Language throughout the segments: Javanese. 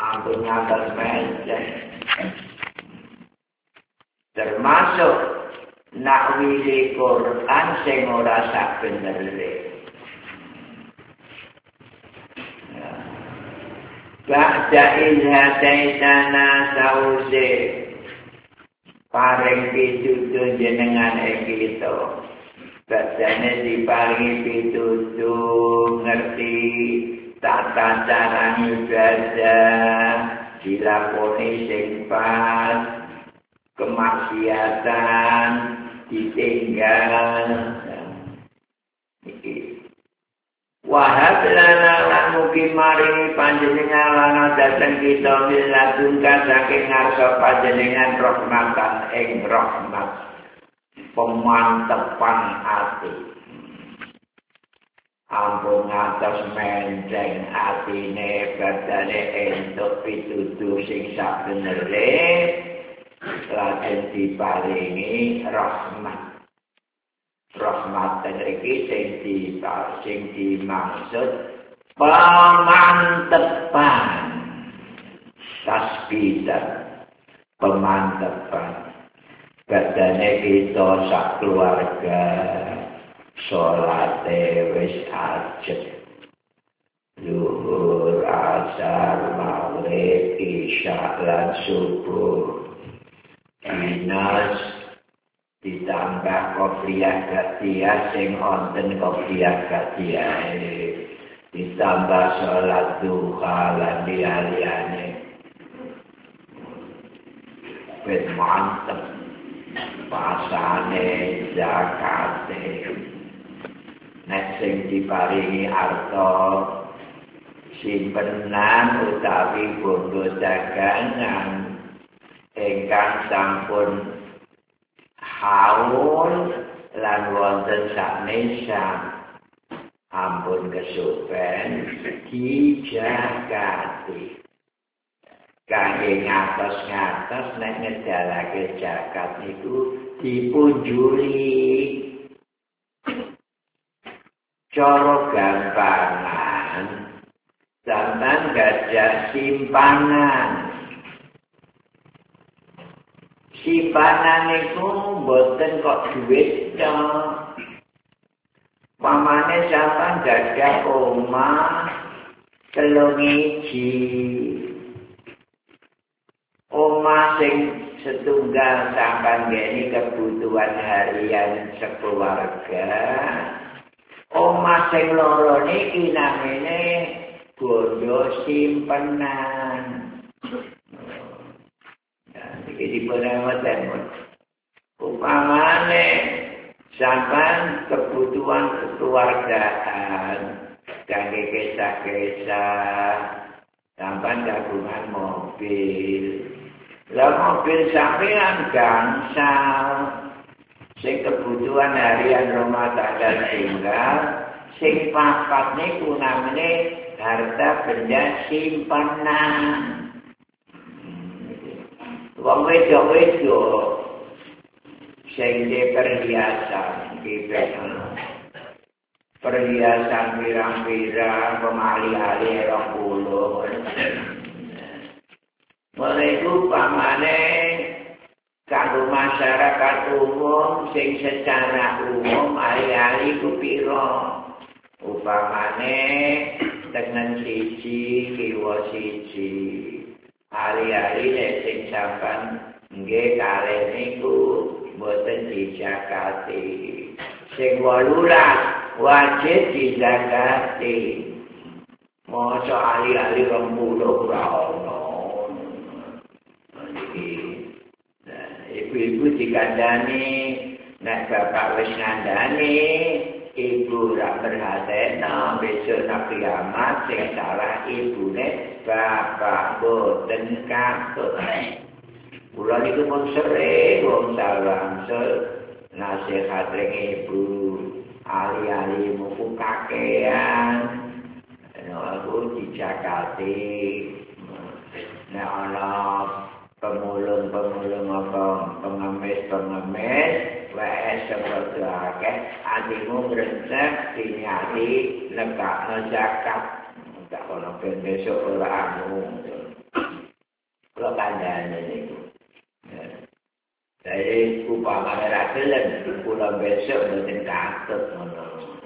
ampun ngatos menceng. Termasuk nak wili Quran sing ora sak benere. Ba'da ilhadaitana sause paring pitutur jenengan kita. Badane diparingi pitutur ngerti tata cara ibadah dilakoni sing pas, kemaksiatan ditinggal. Wahab lana lan mugi maringi panjenengan lana dateng kita miladun saking ngarsa panjenengan rahmatan ing rahmat pemantepan ati. Ampun ngatos menceng atine badane entuk pitutur sing sabenere lajeng diparingi rahmat. Rahmat iki sing dimaksud pemantepan tasbihan pemantepan badane kita sak keluarga salate wis ajeg zuhur asar maghrib isya lan subuh dinas ditambah kopiah gatiah sing wonten kopiah gatiah ditambah sholat duha lan liyane wis mantep pasane zakate nek sing diparingi arta simpenan utawi bondo dagangan ingkang sampun haul lan wonten saknesa ampun kesupen dijagati kangge ngatos-ngatos nek ngedalake zakat niku dipunjuli cara gampangan sampeyan gadah simpanan. Simpanan niku mboten kok dhuwit tok. Pamane sampeyan gadah omah 3 iji. Omah sing setunggal sampeyan ngene kebutuhan harian sekeluarga. Omah sing loro niki namine bondo simpenan. Jadi perawatan upamane sampean kebutuhan kekeluargaan kangge kisah-kisah sampean kagungan mobil. Lah mobil sampean gangsal sing kebutuhan harian rumah tangga tinggal sing papat niku namine harta benda simpanan. Wong wedok-wedok sing perhiasan perhiasan pirang-pirang pemali-ali 20. Mereka pamane kanggo masyarakat umum sing secara umum ali-ali ku pira upamane tengen siji kiwa siji hari-hari nek sing sampean nggih kalih niku mboten dijakati. Sing 18 wajib dijakati. Mosok hari-hari 20 ora ono. Ibu-ibu dikandani nek bapak wis ngandani ibu rak berhatena besok nak kiamat sing salah ibune bapak boten katut. Kula niku pun sering wong salam nasihat ring ibu ali-ali muku kakean aku dijakati nek ana pemulung apa pengemis wae seperti akeh atimu ngresep diniati lekakno zakat tak ono ben besok ora anu kandhane niku. Dari upamane ra gelem kula besok mboten katut ngono.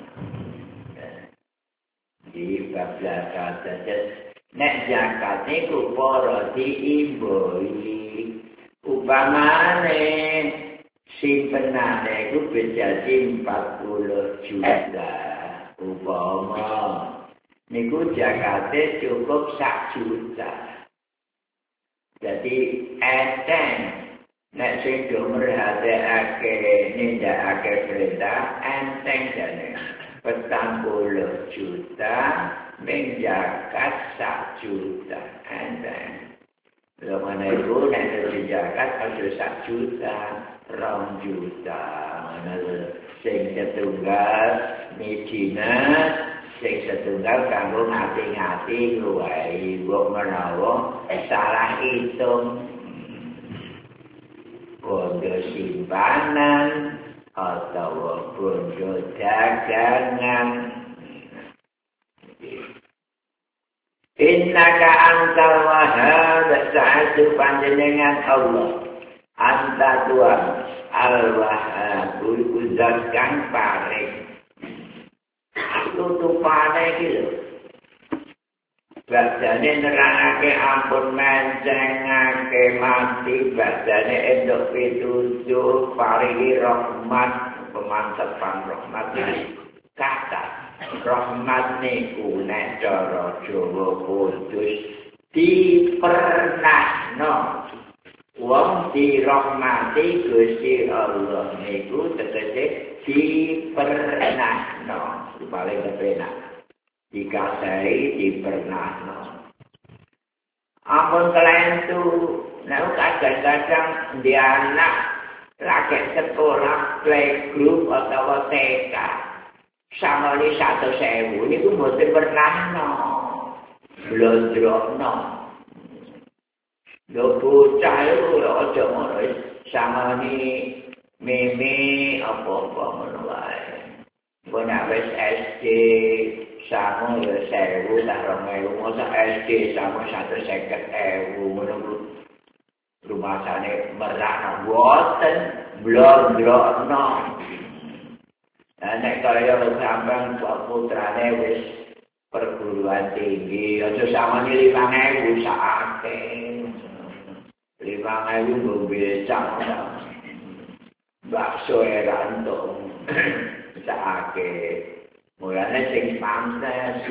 Di bablas dados nek zakat niku para diimboi upamane simpenane iku bisa 40 juta upama niku zakate cukup 1 juta. Jadi enteng nek sing do merhatekake nindakake perintah enteng jane 40 juta ning zakat 1 juta enteng. Lha mana iku nek zakat aja 1 juta, 2 juta. Mana sing setunggal midina, sing setunggal kanggo ngati-ngati luwih mbok menawa salah hitung. Bondo simpanan atau bondo dagangan. Innaka antal wahhab sa'atu panjenengan Allah. Anta Tuhan al-wahhab uzat kang paring. Tutupane iki lho. Badane nerangake ampun mencengake mati, badane endok pitutur paringi rahmat, pemantepan rahmat kata rahmat niku nek cara Jawa kudus dipernahno. Wong dirahmati Gusti Allah niku tegese dipernahno, paling kepenak. Dikasai dipernahno. Ampun kelentu, nek kadang-kadang di anak lagi sekolah playgroup atau TK sama ni 100.000 niku mboten pernahno. Blondrokno. Lho bocah iku aja ngono sama ni meme apa-apa ngono wae. Bona wis SD sama ya 1.000 tak 2.000 masa SD sama 150.000 ngono rumah sana merah boten blondrokno. Nek kaya sampean putrane wis perguruan tinggi aja sama ni 5.000 sakake 5.000 nggo becak bakso erantung sakake mulane sing pantes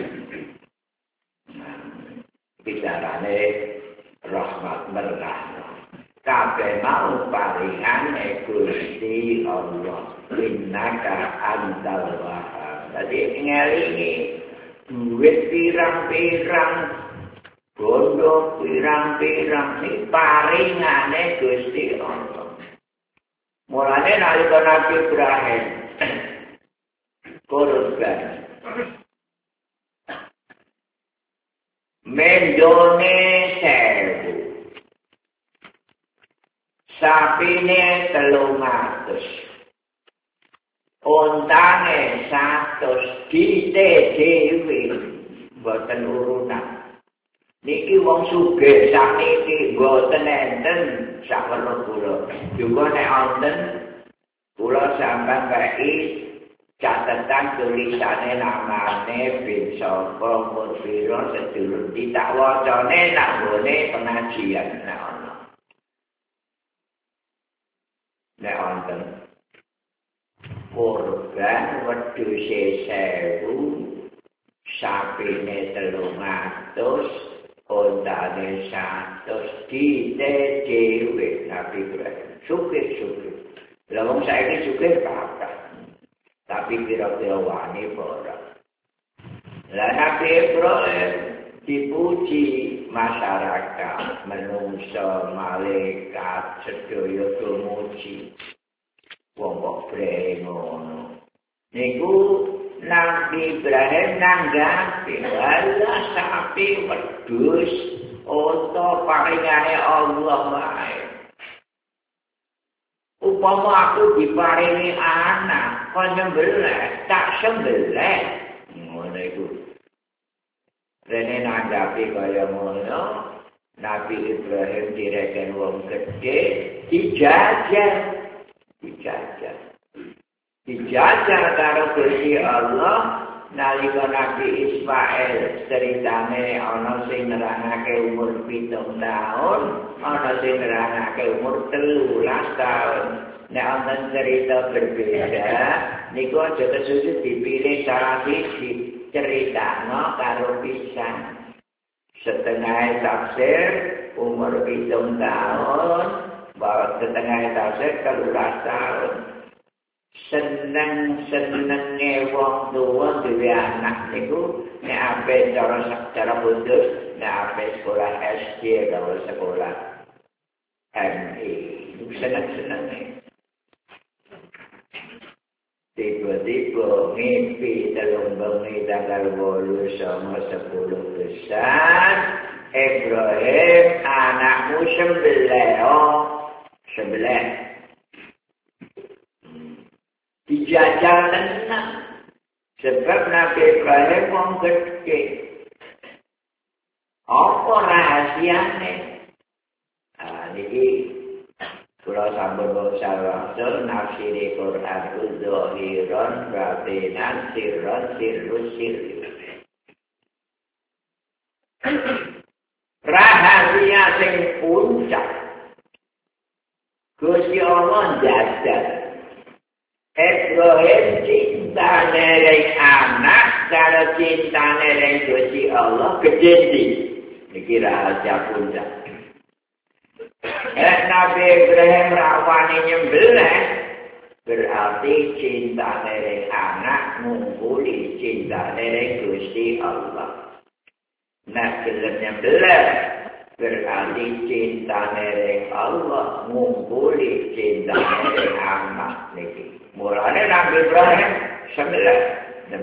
bicarane rahmat merahno kabeh mau paringane Gusti Allah innaka antal wahhab. Dadi ngelingi duit pirang-pirang bondo pirang-pirang iki paringane Gusti Allah. Mulane nalika Nabi Ibrahim korban mendone 1.000 sapine 300 ontane 100 dite dhewe mboten urunan niki wong sugih sakniki mboten enten saperlu kula juga nek wonten kula sampeyan kaki catatan tulisane namane bin sapa murfiro sedulur ditak wacane nang gone pengajian nek ana. Nek wonten korban wedhuse 1.000 sapine 300 ontane 100 dite dhewe Nabi Ibrahim sugih. Lah wong saiki sugih kathah. Tapi kira-kira wani ora. Lah Nabi Ibrahim dipuji masyarakat, menungso, malaikat, sedaya tumuji. Wong kok ngono. Niku Nabi Ibrahim nanggapi wala sapi wedhus utawa paringane Allah wae. Upama aku diparingi anak, kok nyembelih, tak sembelih. Ngono iku. Rene nanggapi kaya ngono, Nabi Ibrahim direken wong gede dijajah karo Gusti Allah nalika Nabi Ismail ceritane ana sing nerangake umur 7 tahun, ana sing nerangake umur 13 tahun. Nek ana cerita berbeda, niku aja kesusu dipilih salah siji, ceritano karo pisan. Setengah tafsir umur 7 tahun, bahwa setengah tafsir 13 tahun. Seneng-senenge wong tua duwe anak niku nek ape cara khusus nek ape sekolah SD atau sekolah MI niku seneng-senenge tiba-tiba mimpi dalam bengi tanggal 8 sama 10 besar Ibrahim anakmu 11 dijajal tenang sebab Nabi Ibrahim wong gede. Apa rahasiane? Niki kula sampun waca langsung nafsiri Quran zahiran batinan sirran sirrus. Rahasia sing puncak Gusti Allah jajal Ibrahim cinta nereng anak, kalau cinta nereng Gusti Allah gede di. Niki rahasia puncak. Nabi Ibrahim rawani nyembelih, berarti cinta nereng anak ngumpuli cinta nereng Gusti Allah. Nah, gelem nyembelih, berarti cinta nereng Allah ngumpuli cinta nereng anak niki. Mulane Nabi Ibrahim 11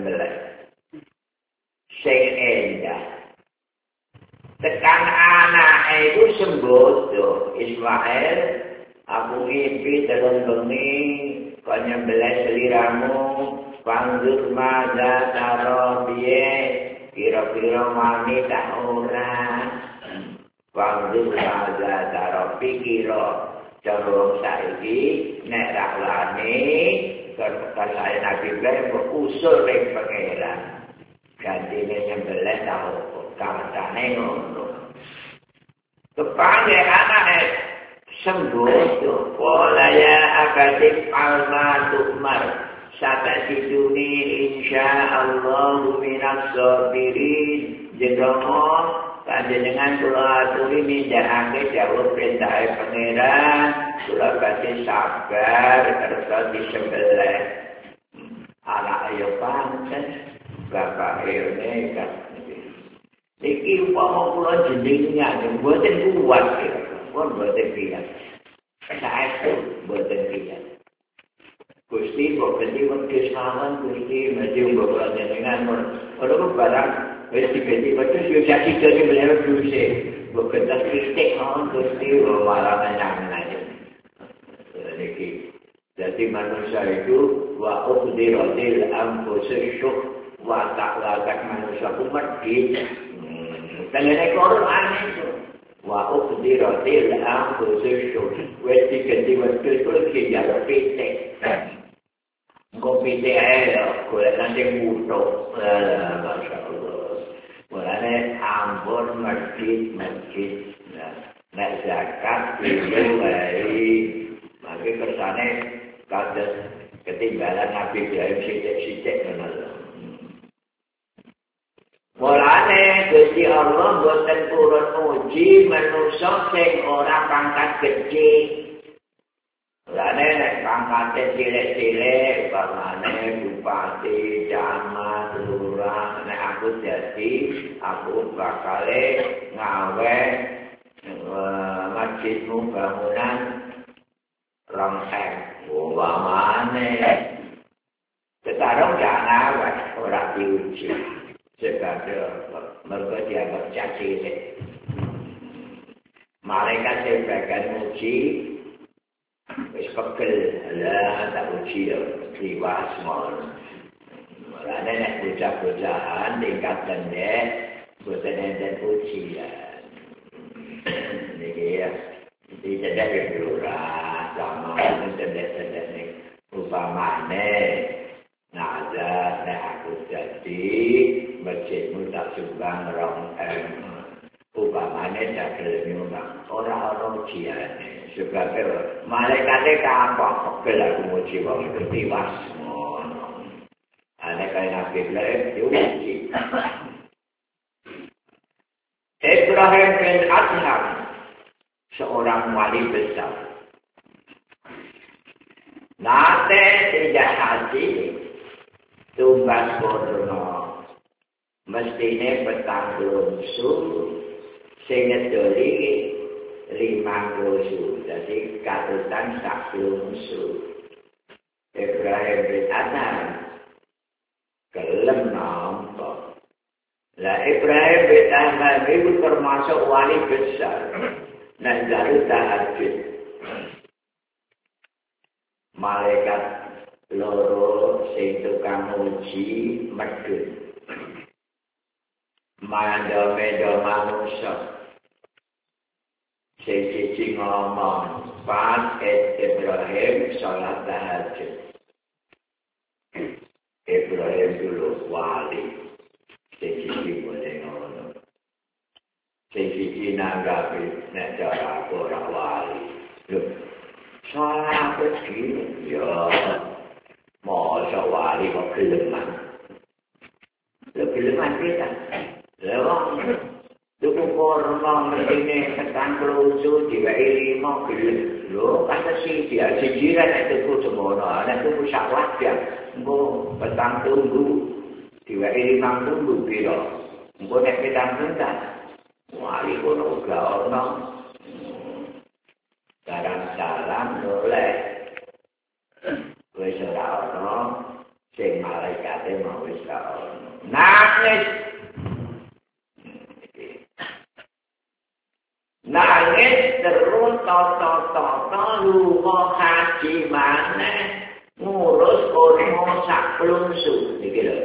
sing endah tekan anak itu sembodo Ismail aku mimpi dalam bengi kau nyembelih seliramu panggil maza tarobiye kira-kira mani tak orang panggil maza tarobi kira Jorong saiki nek raklane kalau Nabi Ibrahim usul ning pangeran gantine nyembelih tau kancane ngono kepange anake sembodo pola ya akatif alma tukmar sata siduni insyaallah minas sabirin jenengan panjenengan kula aturi nindakake dawuh perintah pangeran kula badhe sabar kersa disembelih anak ayo pancen bapak ayo nekat iki umpama kula jenengan mboten kuat pun mboten piye saestu mboten piye Gusti kok ganti wedhus mawon Gusti mesti mbok jenengan ora barang wis diganti wedhus yo jadi dadi mlebu duse bukan kritik on Gusti malah nanya jadi manusia itu wa ukhdiradil anfusyuh wa ta'lakat manusia itu mati tengene Quran itu wa ukhdiradil anfusyuh wis diganti wedhus iki ya kritik kok pitik ae golek sing mutu masyaallah mulane ampun masjid nek zakat diwai mangke kersane kados ketinggalan Nabi Ibrahim sithik-sithik ngono mulane Gusti Allah boten purun uji manusa sing ora pangkat gedhe mulane nek pangkate cilik-cilik umpamane bupati, camat, lurah nek aku jadi aku bakal ngawe masjidmu bangunan rongseng umpamane sekarang jangan ngawe ora diuji sebagai mergo dianggap cacilik malaikat sebagian uji wis pegel lah tak uji liwas mon mulane nek bocah-bocahan tingkat pendek boten enten ujian ya dicedek lurah sama cedek-cedek nih upamane nazar nek aku jadi masjidmu tak sumbang rong upamane tak nyumbang orang ujiane sebab malaikate kampung pegel aku muji wong itu tiwas ngono ana kaya Nabi Ibrahim diuji Ibrahim bin Adham seorang wali besar nate tidak haji tumbas kurno mestine petang lungsu sing ngedoli 50 jadi katutan sak lungsu Ibrahim bin Adham gelem nampa lah Ibrahim bin Adham itu termasuk wali besar dan jalu tahajud malaikat loro sing tukang uji medhun mando-mendo manusia sing siji ngomong pas Ibrahim sholat tahajud Ibrahim dulu wali sing siji boleh ngono sing siji nanggapi nek cara ora wali lho salah begini ya masa wali kok geleman lho geleman kita lewat tuku korma ini tekan kelucu diwai 5 gelem lho kata si dia sijiran itu tuku semono nek tuku sak wadah engko petang tunggu diwai 5 tunggu piro engko nek petang bentar wali kono uga ono barang salam oleh wis ora ono sing malaikate mau wis ora ono nangis terus toto lunga haji maneh ngurus kurma sak plungsu iki lho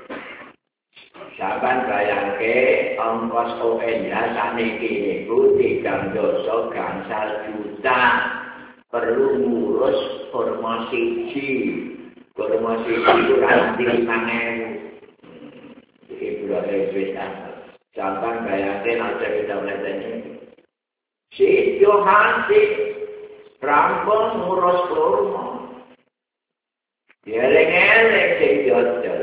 Saban bayangke ongkos ONH sakniki niku 3 dosa gangsal juta perlu ngurus kurma siji itu kanthi 5.000 Ibrahim bin Adham saban bayangke nek cerita ngene si Yohansi rampung ngurus kurma eleng-eleng sing jodol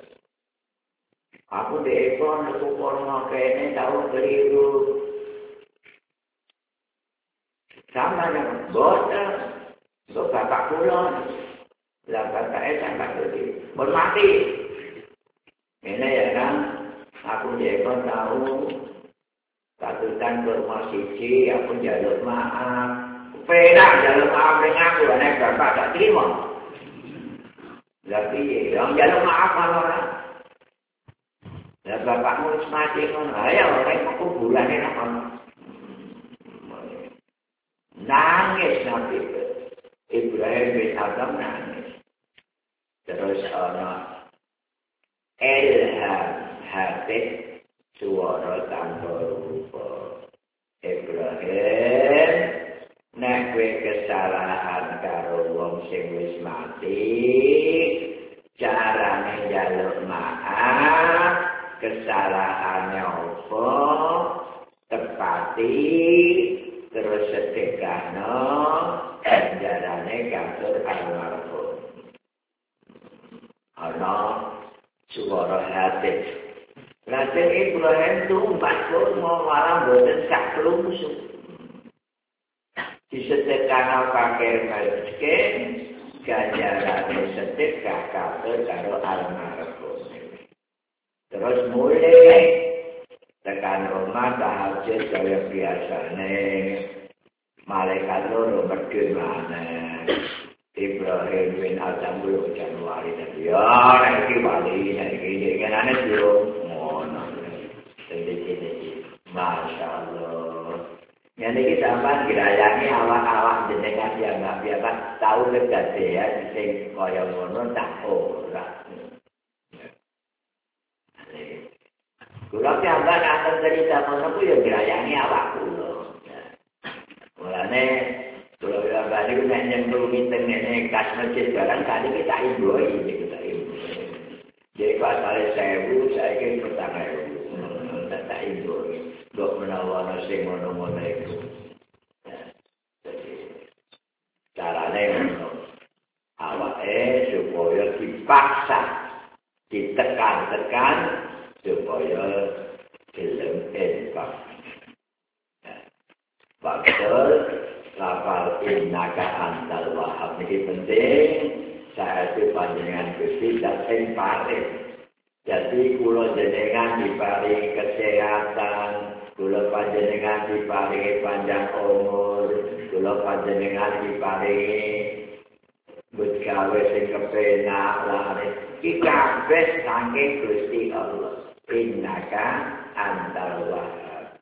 aku dekon aku kurma kene tau keliru sama dengan boten so bapak kula lah bapake sampai iki hormati ini ya kan aku dekon tahu katutan kurma siji aku njaluk maaf penak njaluk maaf ning aku nek bapak tak terima lha piye yang njaluk maaf ora lah bapakmu wis mati ngono ayo ora kuburane nang kono nangis Nabi Ibrahim bin Adham nangis terus ana ilham hati suara tanpa rupa Ibrahim nek kowe kesalahan karo wong sing wis mati carane njaluk maaf kesalahannya apa tepati terus sedekahno ganjarane katur almarhum ana suara hati Raden Ibrahim tumpas kurma malah boten sak plungsu disedekahno pakai miskin ganjarane sedekah katur karo almarhum terus mulai tekan rumah tahajud kaya biasane malaikat loro medhun maneh Ibrahim bin Adham dulu Januari tadi ya nek iki wali nek iki kenane durung ngono iki masyaallah yen iki sampean dirayangi awak-awak jenengan yang biasa tahu kedadean sing kaya ngono tak ora Kula piyambak akan cerita menapa ya dirayangi awak kula. Lalu nek nyemplung ngene kas masjid barang kali kita imboi kita imboi. Jadi pas ada 1000 saiki 4.000. Tak imboi. Kok menawa sing ngono-ngono iku. Carane ngono. Awake supaya dipaksa, ditekan-tekan supaya gelem infak. Bakal lafal innaka antal wahhab ini penting. Saya itu panjenengan Gusti dan sing paring. Jadi kula jenengan diparingi kesehatan, kula panjenengan diparingi panjang umur, kula panjenengan diparingi gawe sing kepenak laris. Iki kabeh saking Gusti Allah. Innaka antal wahhab.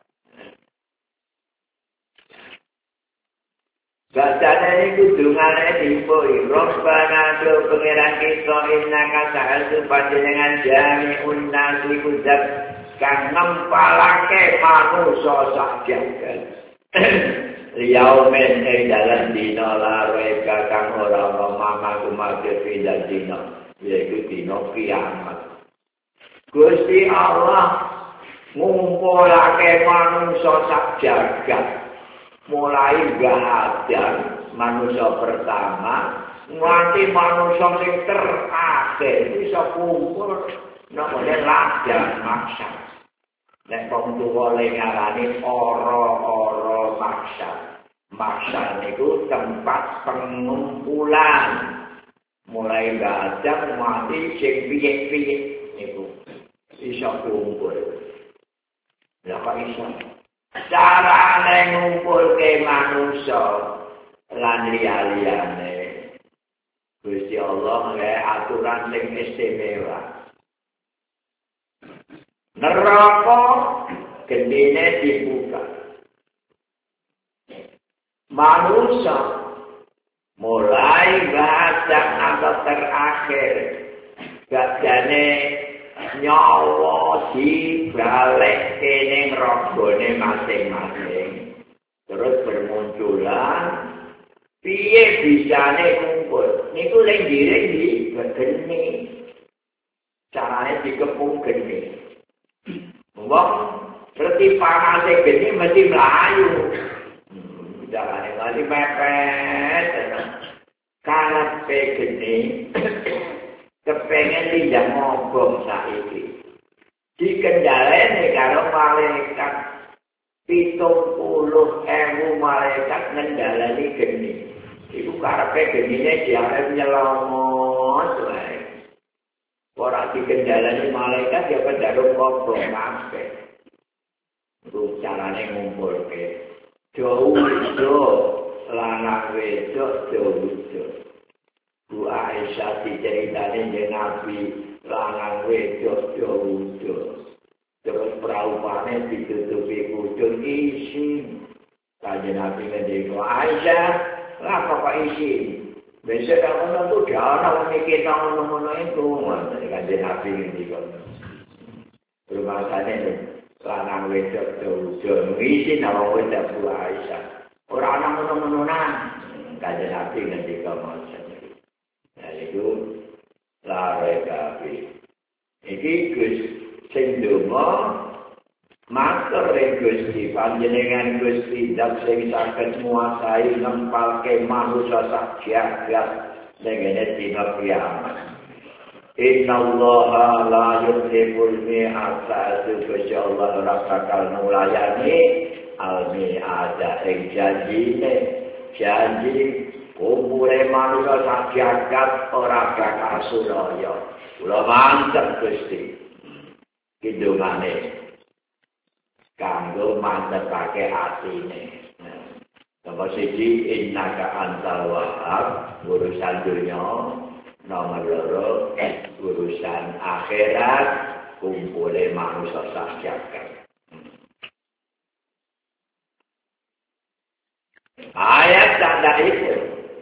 Bacaan ini kudungannya dipoi. Robbana do pengiran kita innaka sa'atu panjenengan jami unnasi kudat kang ngempalake manusia sak jagat. Yaumen ing dalam dina lareka kang ora ana mamaku mati pindah dina. Yaitu dina kiamat. Gusti Allah ngumpulake manusia sak jagat. Mulai gak ada manusia pertama nganti manusia yang terakhir bisa kumpul namanya ladang maksa. Nek wong tuwa ngarani ora-ora maksa. Maksa niku tempat pengumpulan. Mulai gak ada mati sing piye-piye niku bisa kumpul. Lah kok iso? Carane ngumpulke manusia lan liya-liyane. Gusti Allah nggawe aturan sing istimewa. Neraka gendine dibuka. Manusia mulai badak atau terakhir gadane nyawa dibalik ning rogone masing-masing. Terus bermunculan piye bisane kumpul. Niku lek direng di geni. Carane dikepung geni. Wong ngerti panase geni mesti mlayu. Carane mati mepet. Karepe geni kepengen tidak ngobong saiki. Dikendhaleni karo malaikat 70.000 malaikat ngendhaleni geni. Iku karepe genine diarep nyelomot wae. Ora dikendhaleni malaikat ya pendarung ngobong kabeh. Iku carane ngumpulke. Jauh-jauh lanang wedok jauh-jauh. Bu Aisyah diceritani dengan Nabi lanang wedok jauh-jauh. Terus praupane ditutupi kudung isin. Kanjeng Nabi ngendika, Aisyah, lah kok isin? Besok kamu nunggu jana mikir ngono-ngono itu. Dari Kanjeng Nabi ngendika. Rumasane lanang wedok jauh-jauh isin awak wedok Bu Aisyah. Ora ana ngono-ngonoan. Kanjeng Nabi ngendika maksud. Itu lare kabeh. Iki Gus sing donga matur ing Gusti panjenengan Gusti zat sing saged nguasai nempalke manusa sak jagat dene dina kiamat. Innallaha la yuhibbul mi'ata Gusti Allah ora bakal nulayani al-mi'ata ing janji kumpule manusia sak jagat ora bakal suraya. Kula mantep Gusti. Kidungane kanggo mantepake atine. Nomor 1 innaka antal wahhab urusan dunya, nomor 2 urusan akhirat kumpule manusia sak jagat. Ayat tanda itu.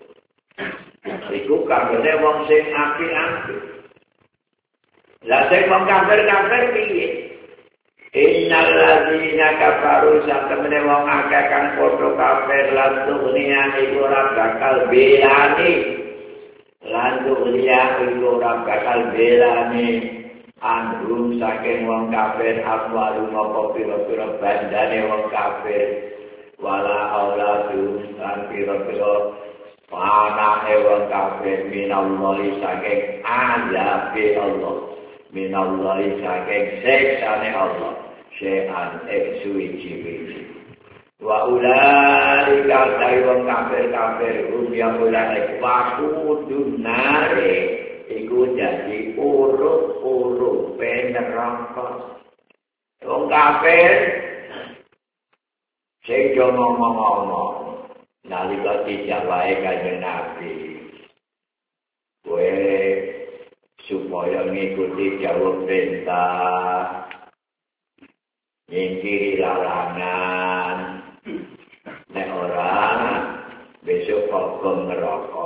Iku kabeh wong sing apik-apik. Lah sing wong kafir-kafir piye? Innal ladzina kafaru satemene wong akeh kang padha kafir lan dunia iku ora bakal belani. Lan dunia iku ora bakal belani. Andrum saking wong kafir amwalu apa pira-pira bandane wong kafir. Wala auladum lan pira-pira panane wong kafir minallahi saking azabe Allah. Minallahi saking siksane Allah. Syai'an suwi-suwi. Wa ulaika wong kafir yang ulai wakudun nare iku jadi urut neraka. Wong kafir sing ngomong-ngomong nalika dijawahi Kanjeng Nabi. Kowe supaya ngikuti jawab perintah, nyingkiri larangan, nek ora besok hukum neraka.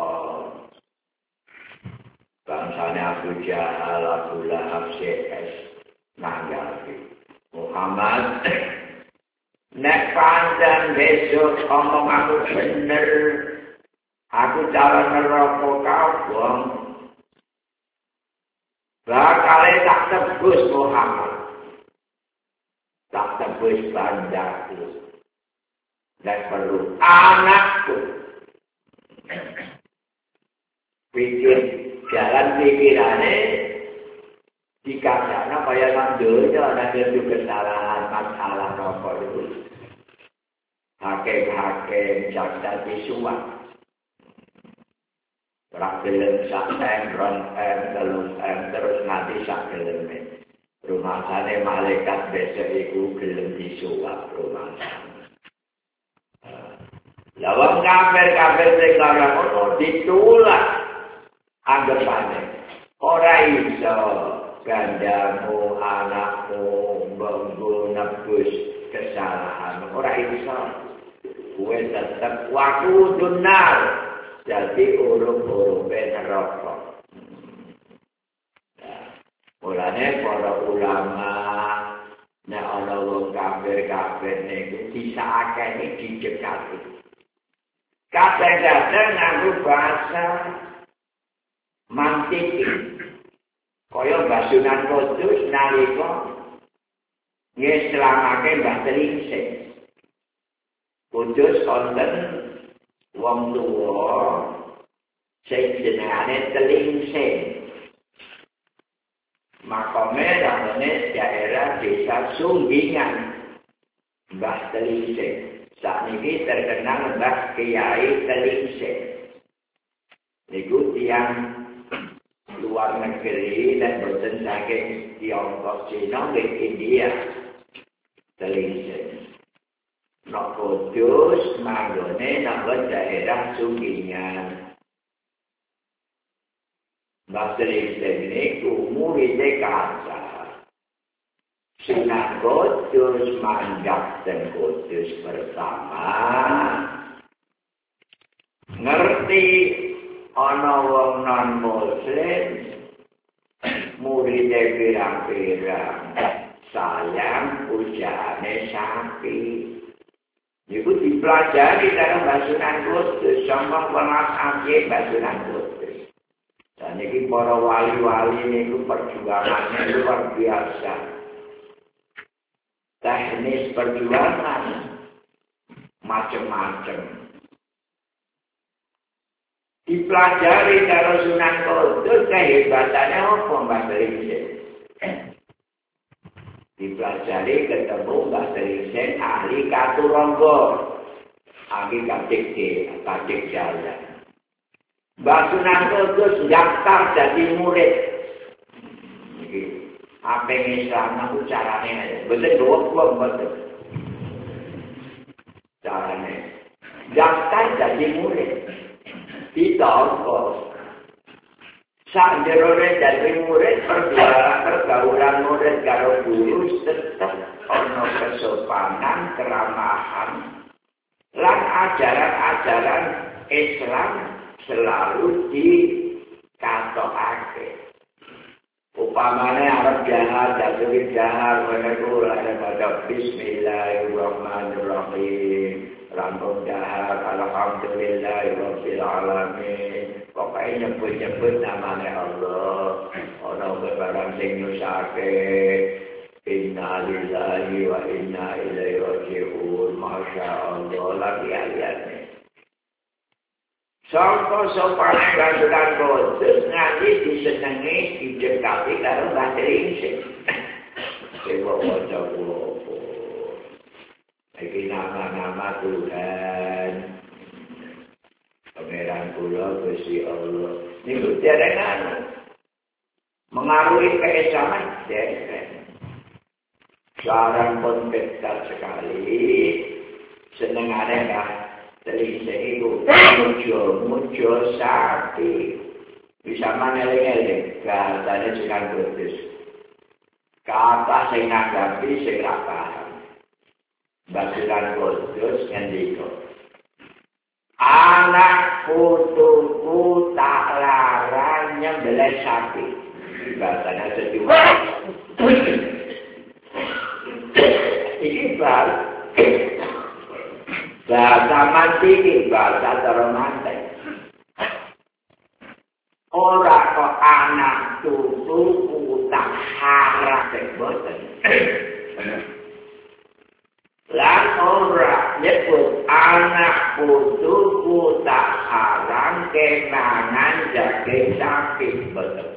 Bangsane Abu Jahal, Abu Lahab, CS, nanggapi Muhammad. Nek pancen besok omong aku bener, aku calon neraka kabong. Bakal tak tebus Muhammad. Tak tebus bandaku. Dan perlu anakku. Pikir jalan pikirannya dikasihkan kaya nandunya ada itu kesalahan masalah apa itu. Hakim-hakim jaksa disuap. Rakyat saksen, telung terus nanti sakgelem. Rumah sana malaikat besok itu gelem disuap rumah sana. Lawang kafir sing ora ono ditulak anggapane. Ora iso gandamu, anakmu, mbokmu nebus kesalahan. Ora iso. Kowe tetep wakudun nar. Jadi urung-urung neraka. Mulane para ulama nek ana wong kafir niku disakake dijekati. Kadang-kadang nganggo bahasa mantik. Kaya Basunan Kudus nalika ngeslamake Mbah Tringsing. Kudus wonten wong tuwa sing jenengane Tringsing. Makome namanya daerah desa Sunggingan Mbah Tringsing. Saat ini terkenal Mbah Kiai Tringsing. Niku tiang luar negeri dan boten saking Tiongkok, Cina, dan India. Tringsing. Nok Kudus manggone nama daerah Sunggingan. Mbah Tringsing niku muridé kaca. Sunan Kudus manjak dan Kudus pertama. Ngerti ana wong non muslim muridé pirang-pirang sayang pujane sapi. Iku dipelajari dalam Basunan Kudus, sombong penas ambil Basunan Kudus. Dan ini para wali-wali ini perjuangannya luar biasa. Teknis perjuangan macam-macam. Dipelajari dalam Sunan Kudus, kehebatannya apa Mbak Tringsing? Dipelajari ketemu Mbak Tringsing ahli Katurangga, ahli katik jalan. Mbak Sunan Kudus daftar jadi murid. Apa yang Islam itu caranya? Betul dua betul. Caranya. Daftar jadi murid. Ditongkos. Saat jerone jadi murid, pergaulan murid karo guru tetap ono kesopanan, keramahan, lan ajaran-ajaran Islam selalu dikatokake. Umpamane arep jahat, jatuh jahat, meneku ada pada Bismillahirrahmanirrahim. Rampung jahat, Alhamdulillahirabbil alamin. Pokoknya nyebut-nyebut namanya Allah. Ana barang sing nyusake. Inna lillahi wa inna ilaihi raji'un. Masya Allah lagi ayatnya. Sampai sopan gandulan khusus nanti disenangi didekati karo bahasa Inggris. Sewa wajah wopo. Ini nama-nama Tuhan. Pangeran kula Gusti Allah. Niku dereng mengaruhi keislaman dereng. Seorang pun dekat sekali. Senengane kan. Telisih itu muncul sakti. Bisa meneleng-eleng. Katanya Sunan Kudus. Kata sing nganggapi sing ra paham. Mbak Sunan Kudus ngendika. Anak putuku tak larang nyembelih sapi. Bahasanya sedih. Ini baru. Bahasa mati, bahasa terromantik. Ora kok anak tutuku tak harap boten. Lan ora nyebut anak putuku tak haram kenangan jage sapi boten.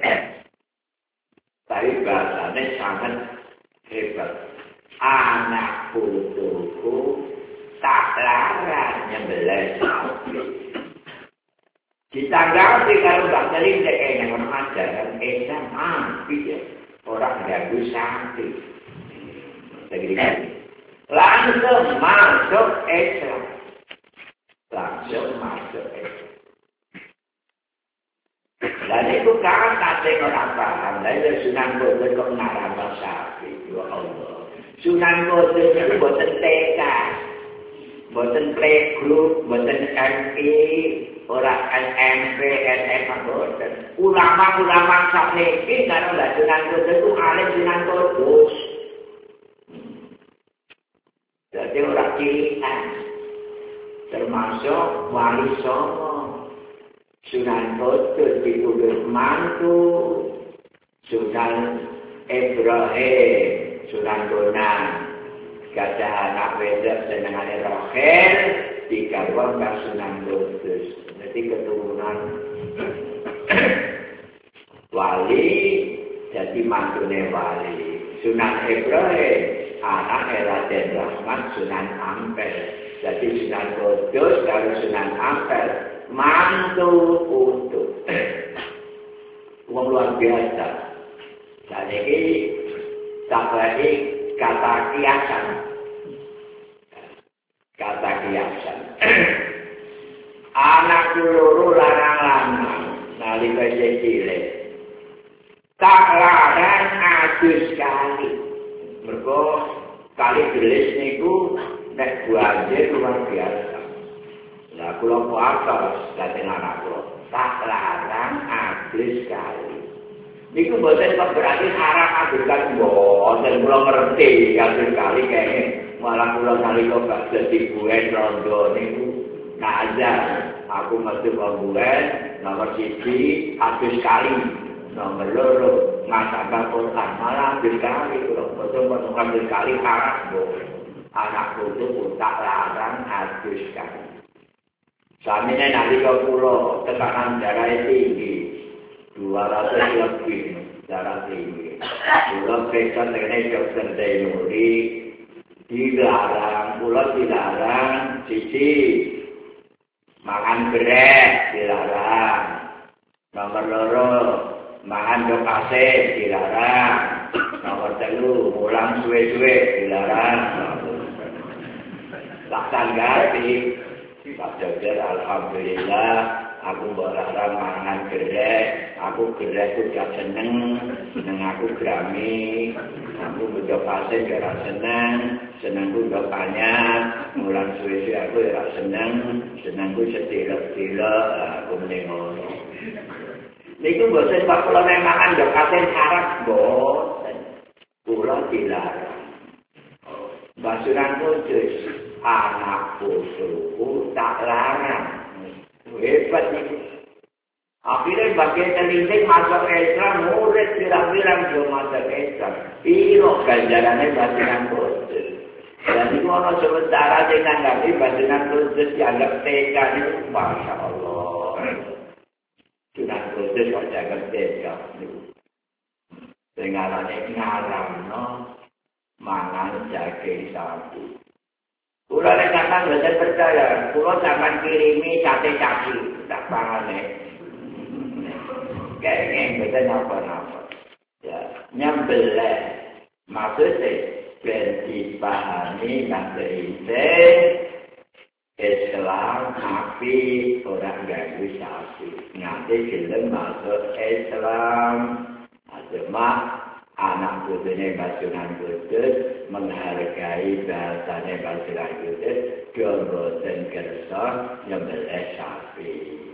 Tapi bahasanya sangat hebat. Anak putuku tak larang nyembelih sapi. Ditanggapi kalau Mbak Teling yang mengajarkan SMA, pikir orang ganggu sapi. Langsung masuk Islam. Dan itu kata sing ora paham, lha Sunan Kudus kok ngarang sapi, ya Allah. Sunan Kudus itu boten TK. Boten playgroup, boten MI, ora SMP, SMA, boten. Ulama-ulama sakniki karo Sunan Kudus itu alim Sunan Kudus. Jadi orang cilian, termasuk Wali Songo. Sunan Kudus dituduh mantu, Sunan Ibrahim, Sunan Bonang. Gajah anak wedok senengane Rohel, digarwa Mbak Sunan Kudus. Jadi keturunan wali, jadi mantune wali. Sunan Ibrahim, anak Raden Rahmat Sunan Ampel. Jadi Sunan Kudus kalau Sunan Ampel, mantu putu. Wong luar biasa. Dan ini tak lagi kata kiasan. Anak loro larang-larang nalika cilik. Tak larang adus kali. Mergo kali gelis niku nek banjir luar biasa. Lah kula kuwatos dhateng anak kula. Tak larang adus kali. Niku boten berarti haram adukan boten kula ngerti adus kali kene malah kula nalika gak dadi buen rondo niku nazar aku mesti buen nomor 1 adus kali nomor 2 masak Quran malah adus kali kula boten adus kali haram anak kudu tak larang adus kali samine nalika kula tekanan darah tinggi 200 lebih darah tinggi. Pulau periksa mengenai dokter Dainuri dilarang, pulau dilarang, cici makan beres dilarang. Nomor 2 makan dokase dilarang. Nomor 3 mulang suwe-suwe dilarang. Laksan ganti. Pak Dokter, alhamdulillah. Aku berharap mangan gerek, aku gerek itu gak seneng aku grami, aku butuh pasir gak senengku gak banyak, mulang suwe-suwe aku gak senengku setilek-tilek, aku menengok. Niku boten kok kula mangan yo katen sarap boten. Kula dilarang. Basuran kudus anak putuku tak larang. Hebat niku. Akhirnya bagian terlincing masuk Islam, murid bilang-bilang dia masuk Islam. Iyo ganjarannya basuran kudus. Dan itu orang sementara dengan kami basuran kudus dianggap TK itu, Masya Allah. Sunan kudus kok dianggap TK itu. Dengarannya ngaram, no? Mangan daging sapi. Kulo nek sampean boten percaya, kulo sampean kirimi sate caci tak pangane. Kayak boten napa-napa. Ya, nyembelih. Maksudnya ben dipahami maksudnya Islam api orang ganggu sapi. Nanti gelem masuk Islam. Cuma anak putune Basunan Kudus menghargai bahasane Basunan Kudus boten kersa nyembelih sapi.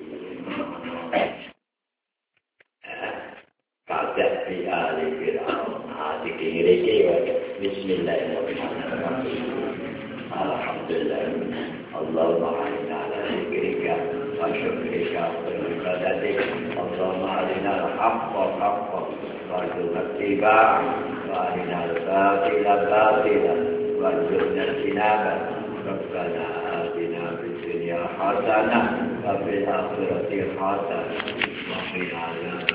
Kadat di ali Fir'aun. Dikiri-kiri Bismillahirrahmanirrahim. Alhamdulillah. Allahumma inna ala zikrika wa syukrika wa ibadatik. Allahumma inna al-haqqa haqqa wa al-battiba wa inna al-batila batila wa al-jannah Rabbana atina fid dunya hasanah wa fil akhirati hasanah wa qina